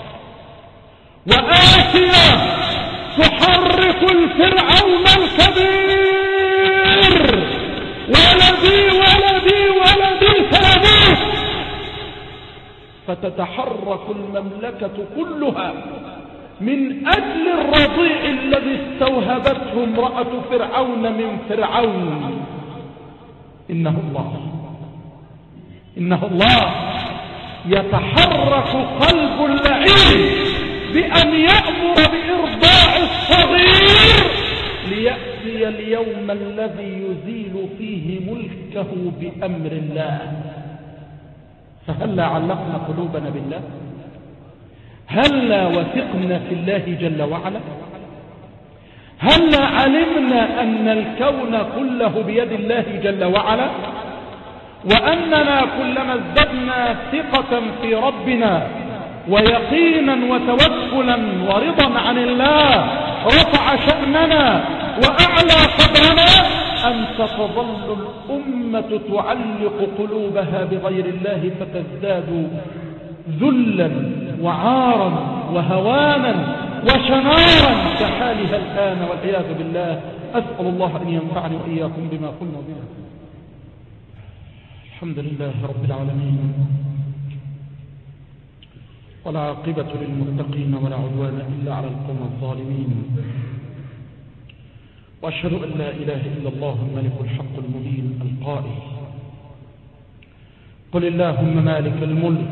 [SPEAKER 1] وآسية تحرك الفرعون الكبير: ولدي ولدي ولدي ثابت. فتتحرك المملكة كلها من أجل الرضيع الذي استوهبته امرأة فرعون من فرعون. إنه الله إنه الله يتحرك قلب اللعين بأن يأمر بإرضاع الصغير ليأتي اليوم الذي يزيل فيه ملكه بأمر الله. فهلا علقنا قلوبنا بالله؟ هلا وثقنا في الله جل وعلا؟ هلا علمنا أن الكون كله بيد الله جل وعلا، وأننا كلما ازددنا ثقة في ربنا ويقينا وتوكلا ورضا عن الله رفع شأننا وأعلى قدرنا، أن تظل الأمة تعلق قلوبها بغير الله فتزداد ذلا وعارا وهوانا وشنارا كحالها الآن والعياذ بالله. أسأل الله أن ينفعني وإياكم بما قلنا به. الحمد لله رب العالمين، ولا عاقبة للمتقين ولا عدوان إلا على القوم الظالمين، وأشهد أن لا إله إلا الله الملك الحق المبين القائل: قل اللهم مالك الملك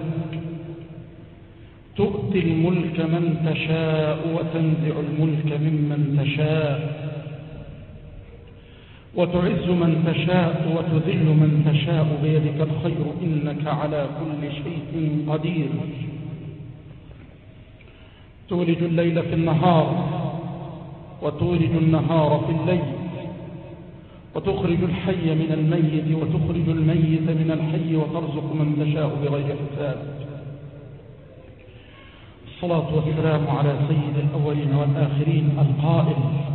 [SPEAKER 1] تؤتي الملك من تشاء وتنزع الملك ممن تشاء وتعز من تشاء وتذل من تشاء بيدك الخير إنك على كل شيء قدير. تولج الليل في النهار وتولج النهار في الليل وتخرج الحي من الميت وتخرج الميت من الحي وترزق من تشاء بغير حساب. الصلاة والسلام على سيد الأولين والآخرين القائل: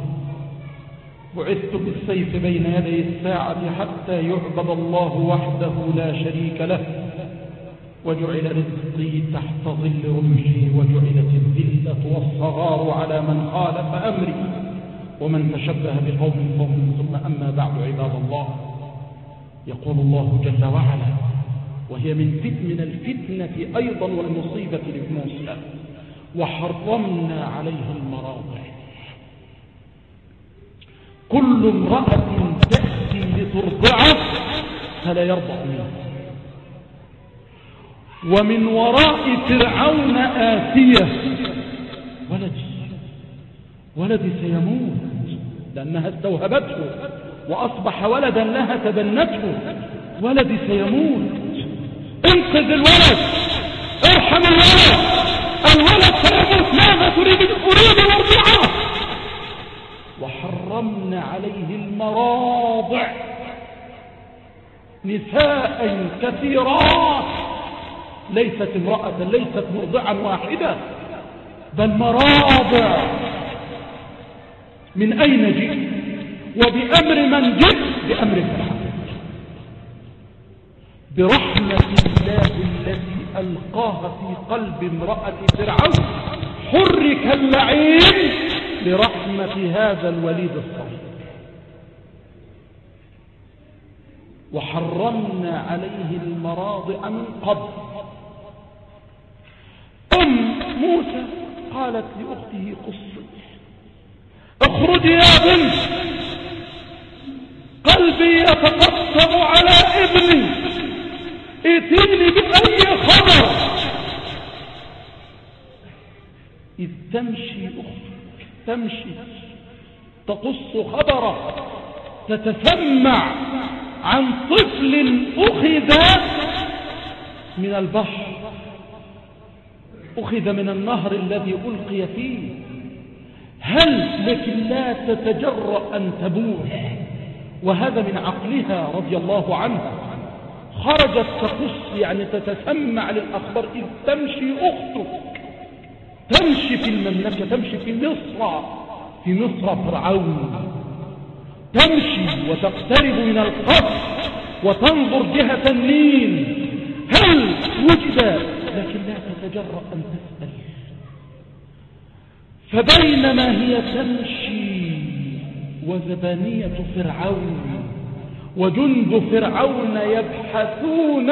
[SPEAKER 1] بعثت بالسيف بين يدي الساعة حتى يعبد الله وحده لا شريك له، وجعل رزقي تحت ظل رمحي، وجعلت الذلة والصغار على من خالف أمري ومن تشبه بقوم قوم. ثم أما بعد عباد الله، يقول الله جل وعلا، وهي من فتنة الفتنة أيضا والمصيبة للموسى: وحرمنا عليه المراضع. كل امرأة تأتي لترضعه فلا يرضع منه. ومن وراء فرعون آتية: ولدي ولدي سيموت، لأنها استوهبته وأصبح ولدا لها تبنته. ولدي سيموت، انقذ الولد، ارحم الولد، الولد سيموت، ماذا تريد؟ أريد مرضعه. وحرمنا عليه المراضع، نساء كثيرات، ليست امرأة، ليست مرضعا واحدة، بل مراضع. من أين جئت وبأمر من جئت؟ بأمر فرعون. برحمة الله التي ألقاها في قلب امرأة فرعون حرك اللعين لرحمة هذا الوليد الصغير. وحرمنا عليه المراضع من قبل. أم موسى قالت لأخته: قصي، اخرجي يا بنت، قلبي يتقطع على ابني، ائتيني بأي خبر. إذ تمشي أختك، تمشي تقص خبرا، تتسمع عن طفل أخذ من البحر، أخذ من النهر الذي ألقي فيه. هل لكن لا تتجرأ أن تبوح؟ وهذا من عقلها رضي الله عنها. خرجت تقص، يعني تتسمع للأخبار. إذ تمشي أختك، تمشي في المملكة، تمشي في مصر، في مصر فرعون، تمشي وتقترب من القصر وتنظر جهة النيل. هل وجد؟ لكن لا تتجرأ أن تسأل. فبينما هي تمشي وزبانية فرعون وجند فرعون يبحثون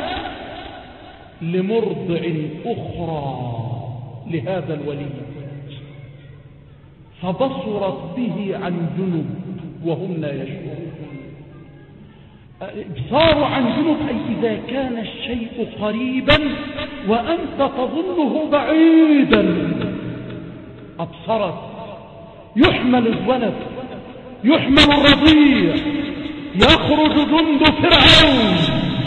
[SPEAKER 1] لمرضع أخرى لهذا الوليد، فبصرت به عن جنب وهم لا يشعرون. إبصار عن جنب أي إذا كان الشيء قريبا وأنت تظنه بعيدا. أبصرت، يحمل الولد، يحمل الرضيع، يخرج جند فرعون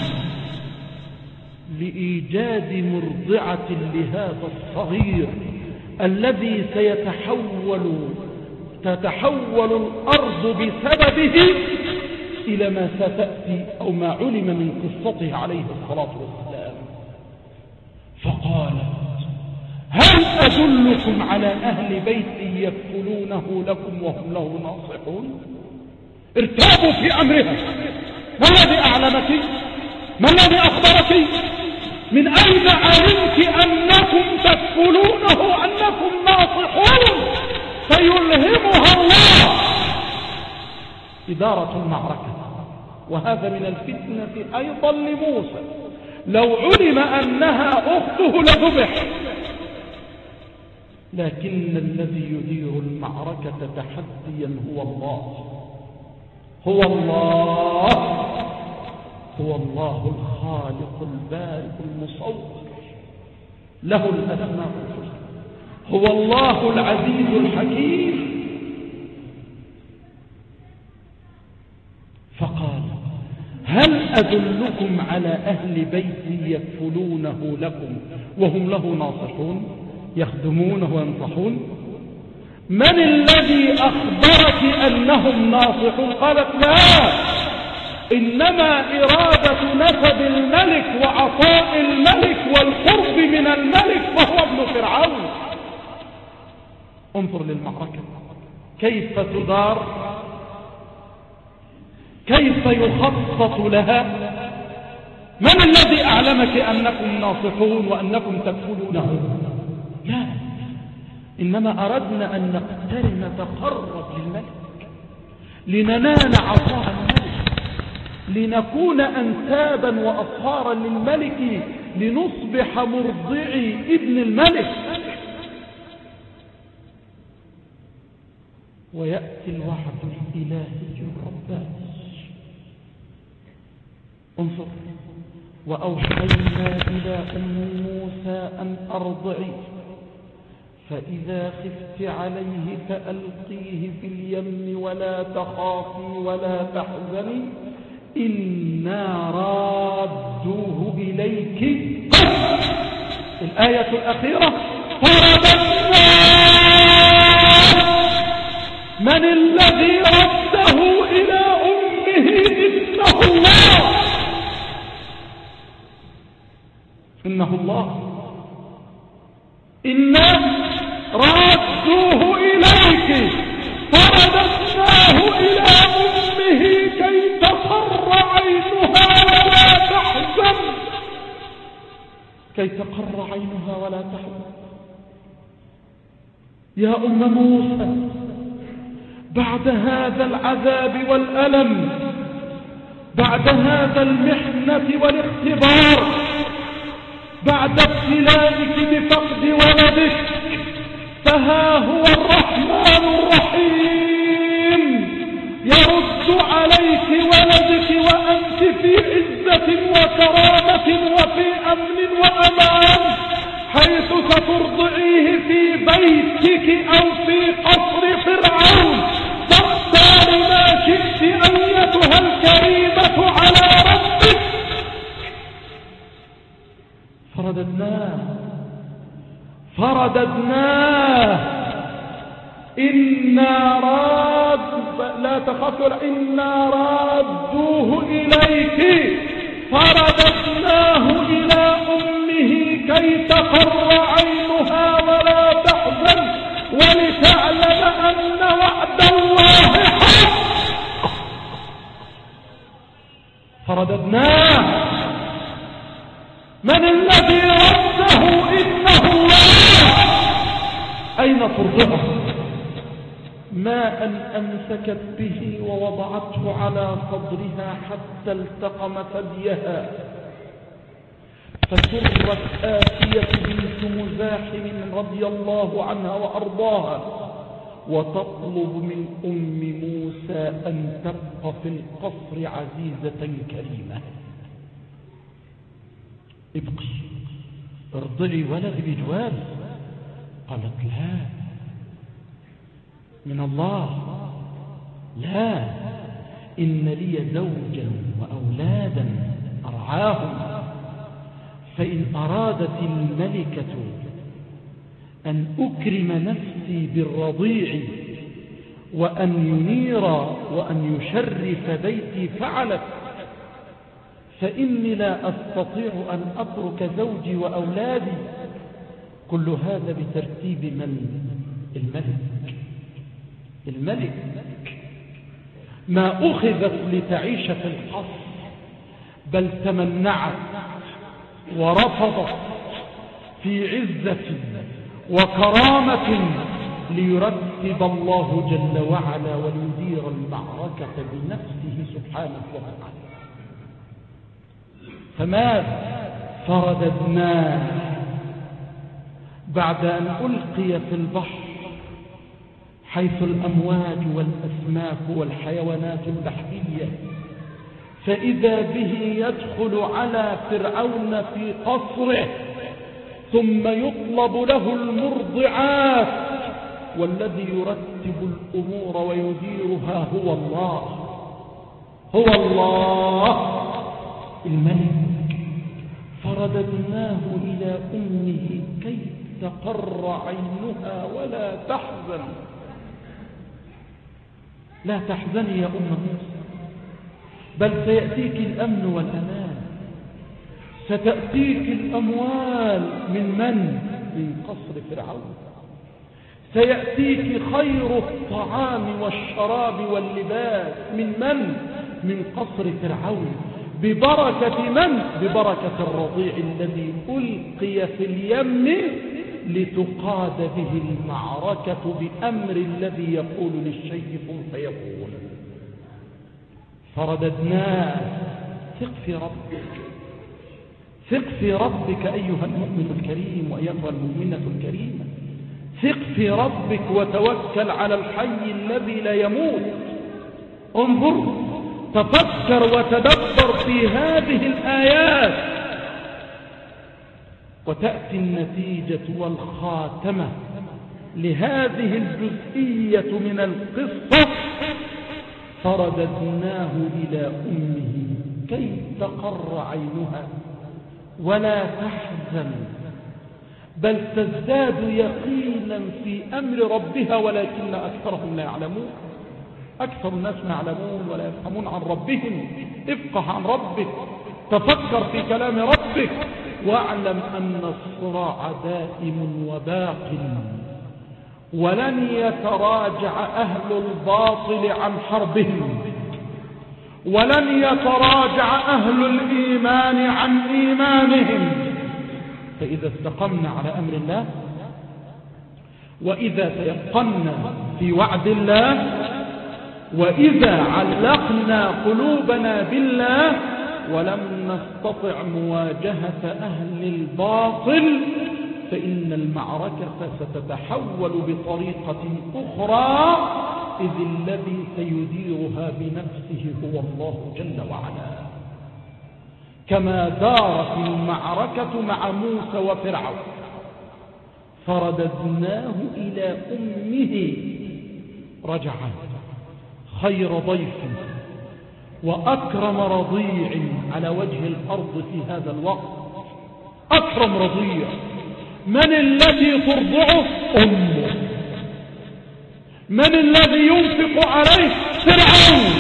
[SPEAKER 1] لإيجاد مرضعة لهذا الصغير الذي سيتحول تتحول الأرض بسببه إلى ما ستأتي أو ما علم من قصته عليه الصلاة والسلام. فقالت هل أدلكم على أهل بيت يكفلونه لكم وهم له ناصحون؟ ارتابوا في أمرها. ما الذي أعلمك؟ ما الذي أخبرك؟ من أين علمت أنكم تكفلونه أنكم ناصحون؟ سيلهمها الله إدارة المعركة. وهذا من الفتنة أيضا لموسى، لو علم أنها أخته لذبح، لكن الذي يدير المعركة تحديا هو الله. هو الله هو الله الخالق البارئ المصور، له الأسماء الحسنى. هو الله العزيز الحكيم. فقال هل أدلكم على أهل بيت يكفلونه لكم وهم له ناصحون، يخدمونه وينصحون؟ من الذي أخبرك أنهم ناصحون؟ قالت لا، إنما إرادة نسب الملك وعطاء الملك والقرب من الملك وهو ابن فرعون. انظر للمعركة كيف تدار، كيف يخطط لها. من الذي أعلمك أنكم ناصحون وأنكم تكفلونه؟ لا، إنما أردنا أن نقترب نتقرب للملك لننال عطاء الملك، لنكون أنسابا وأصهارا للملك، لنصبح مرضعي ابن الملك. ويأتي الوعد الإلهي الرباني. انظر، وأوحينا إلى أم موسى أن أرضعيه، فإذا خفت عليه فألقيه في اليم ولا تخافي ولا تحزني إنا رادوه إليك. الآية الأخيرة من الذي رده إلى أمه؟ إنه الله، إنه الله. إنا رادوه إليك فرددناه إلى أمه كي تقر عينها ولا تحزن، كي تقر عينها ولا تحزن. يا أم موسى، بعد هذا العذاب والألم، بعد هذا المحنة والاختبار، بعد ابتلائك بفقد ولدك، فها هو الرحمن الرحيم يرد عليك ولدك وأنت في عزة وكرامة وفي أمن وأمان، حيث سترضعيه في بيتك أو في قصر فرعون. تختار ما شئت أيتها الكريمة على ربك. فرددناه فرددناه إنا راد لا تخافوا إنا رادوه إليك فرددناه إلى أمه كي تقر عينها ولا تحزن ولتعلم أن وعد الله حق. فرددناه. من الذي رده؟ إنه الله. أين ترضعه؟ ماء أمسكت به ووضعته على صدرها حتى التقم ثديها، فسرت آسية بنت مزاحم رضي الله عنها وأرضاها وتطلب من أم موسى أن تبقى في القصر عزيزة كريمة. ابقي ارضعي ولدي بجوار. قالت لا، من الله لا، إن لي زوجا وأولادا أرعاهم، فإن أرادت الملكة أن أكرم نفسي بالرضيع وأن ينير وأن يشرف بيتي فعلت، فإني لا أستطيع أن أترك زوجي وأولادي. كل هذا بترتيب من؟ الملك. الملك ما أخذت لتعيش في القصر، بل تمنعت ورفضت في عزة وكرامة ليرتب الله جل وعلا ويدير المعركة بنفسه سبحانه وتعالى. فماذا؟ فرددناه بعد أن ألقي في البحر حيث الأمواج والأسماك والحيوانات البحرية، فإذا به يدخل على فرعون في قصره، ثم يطلب له المرضعات، والذي يرتب الأمور ويديرها هو الله، هو الله الملك. فرددناه إلى أمه كي تقر عينها ولا تحزن. لا تحزني يا أم موسى، بل سيأتيك الأمن والأمان، ستأتيك الأموال من من؟ من قصر فرعون. سيأتيك خير الطعام والشراب واللباس من من؟ من قصر فرعون. ببركة من؟ ببركة الرضيع الذي ألقي في اليم لتقاد به المعركة بأمر الذي يقول للشيء كن فيكون. فرددناه. ثق في ربك، ثق في ربك أيها المؤمن الكريم وأيها المؤمنة الكريمة. ثق في ربك وتوكل على الحي الذي لا يموت. انظر، تفكر وتدبر في هذه الآيات، وتأتي النتيجة والخاتمة لهذه الجزئية من القصة. فرددناه إلى أمه كي تقر عينها ولا تحزن، بل تزداد يقينا في أمر ربها، ولكن أكثرهم لا يعلمون. أكثر الناس ما يعلمون ولا يفهمون عن ربهم. افقه عن ربك، تفكر في كلام ربك، واعلم أن الصراع دائم وباق، ولن يتراجع أهل الباطل عن حربهم، ولن يتراجع أهل الإيمان عن إيمانهم. فإذا استقمنا على أمر الله، وإذا تيقنا في وعد الله، وإذا علقنا قلوبنا بالله، ولم نستطع مواجهة أهل الباطل، فإن المعركة ستتحول بطريقة أخرى، إذ الذي سيديرها بنفسه هو الله جل وعلا، كما دارت المعركة مع موسى وفرعون. فرددناه إلى أمه رجعا خير ضيف وأكرم رضيع على وجه الأرض في هذا الوقت. أكرم رضيع. من الذي ترضعه؟ أمه. من الذي ينفق عليه؟ فرعون.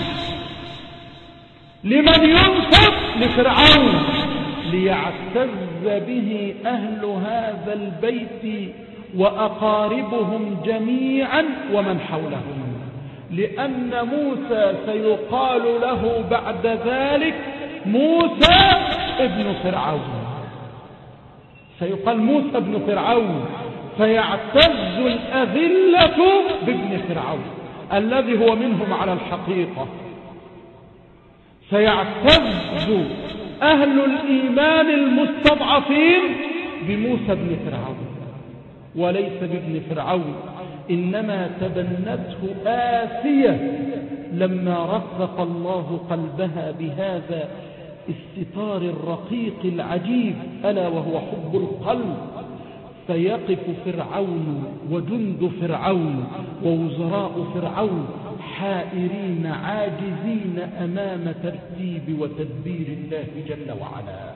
[SPEAKER 1] لمن ينفق؟ لفرعون، ليعتز به أهل هذا البيت وأقاربهم جميعا ومن حولهم، لأن موسى سيقال له بعد ذلك موسى ابن فرعون، سيقال موسى ابن فرعون، فيعتز الأذلة بابن فرعون الذي هو منهم على الحقيقة. سيعتز أهل الإيمان المستضعفين بموسى ابن فرعون وليس بابن فرعون، إنما تبنته آسية لما رقق الله قلبها بهذا الستار الرقيق العجيب، ألا وهو حب القلب. فيقف فرعون وجند فرعون ووزراء فرعون حائرين عاجزين أمام ترتيب وتدبير الله جل وعلا.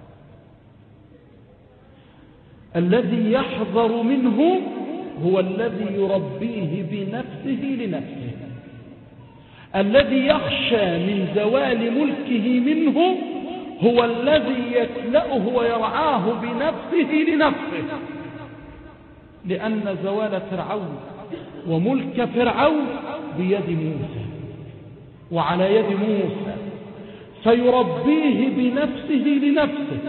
[SPEAKER 1] الذي يحذر منه هو الذي يربيه بنفسه لنفسه، الذي يخشى من زوال ملكه منه هو الذي يكلأه ويرعاه بنفسه لنفسه، لأن زوال فرعون وملك فرعون بيد موسى وعلى يد موسى، فيربيه بنفسه لنفسه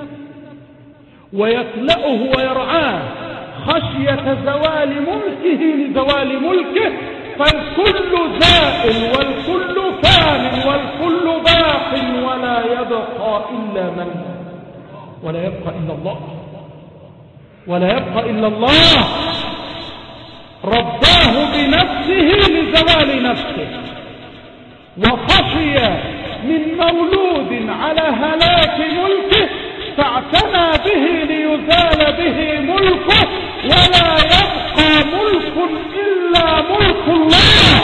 [SPEAKER 1] ويكلأه ويرعاه خشية زوال ملكه لزوال ملكه، فالكل زائل والكل فان والكل باق ولا يبقى إلا من ولا يبقى إلا الله ولا يبقى إلا الله. رباه بنفسه لزوال نفسه، وخشي من مولود على هلاك ملكه فاعتنى به ليزال به ملكه، ولا يبقى ملك إلا ملك الله.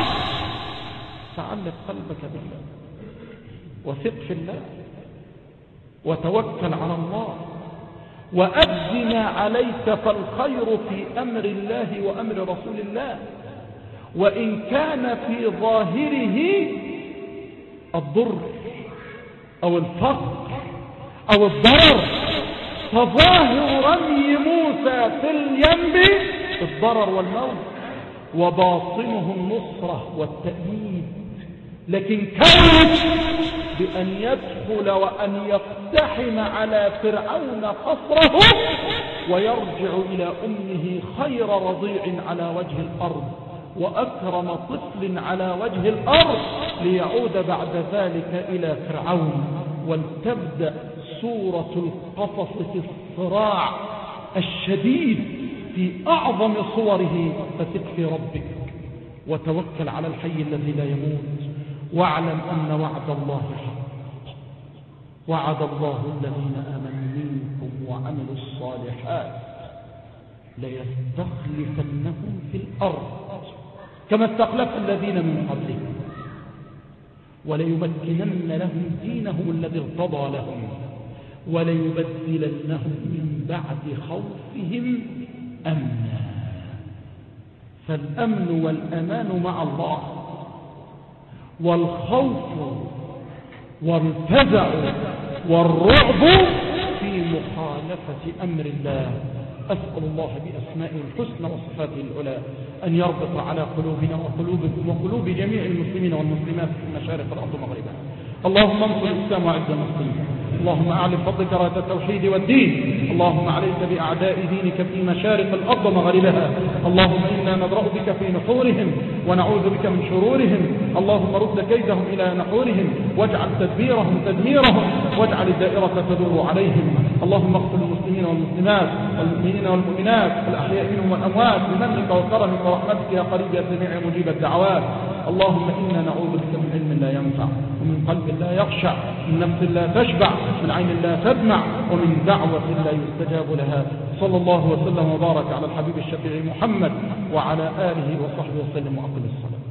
[SPEAKER 1] تعلق قلبك بالله وثق في الله وتوكل على الله وأبد ما عليك، فالخير في أمر الله وأمر رسول الله، وإن كان في ظاهره الضر أو الفقر أو الضرر، فظاهر رمي موسى في اليم الضرر والموت، وباطنه النصرة والتأييد. لكن كيف بأن يدخل وأن يقتحم على فرعون قصره ويرجع إلى أمه خير رضيع على وجه الأرض وأكرم طفل على وجه الأرض، ليعود بعد ذلك إلى فرعون، ولتبدأ سورة القصص في الصراع الشديد في أعظم صوره. فثق في ربك وتوكل على الحي الذي لا يموت، واعلم أن وعد الله حق. وعد الله الذين آمنوا منكم وعملوا الصالحات ليستخلفنهم في الأرض كما استخلف الذين من قبلهم، وليمكنن لهم دينهم الذي ارتضى لهم، وليبدلنهم من بعد خوفهم أمنا. فالأمن والأمان مع الله، والخوف والفزع والرعب في مخالفة أمر الله. أسأل الله بأسمائه الحسنى وصفاته العلى أن يربط على قلوبنا وقلوبكم وقلوب جميع المسلمين والمسلمات في مشارق الأرض ومغربها. اللهم انصر الإسلام وأعز المسلمين، اللهم أعلن فضلك راية التوحيد والدين، اللهم عليك بأعداء دينك في مشارق الأرض ومغربها. اللهم إنا نبرأ بك في نحورهم ونعوذ بك من شرورهم. اللهم رد كيدهم إلى نحورهم واجعل تدبيرهم تدميرهم، واجعل الدائرة تدور عليهم. اللهم اغفر المسلمين والمسلمات والمؤمنين والمؤمنات الأحياء منهم والأموات بمنك وكرمك ورحمتك يا قريب يا سميع مجيب الدعوات. اللهم إنا نعوذ بك من علم لا ينفع، ومن قلب لا يخشع، من نفس لا تشبع، من عين لا تدمع، ومن دعوة لا يستجاب لها. صلى الله وسلم وبارك على الحبيب الشفيع محمد وعلى آله وصحبه وسلم وأقم الصلاة.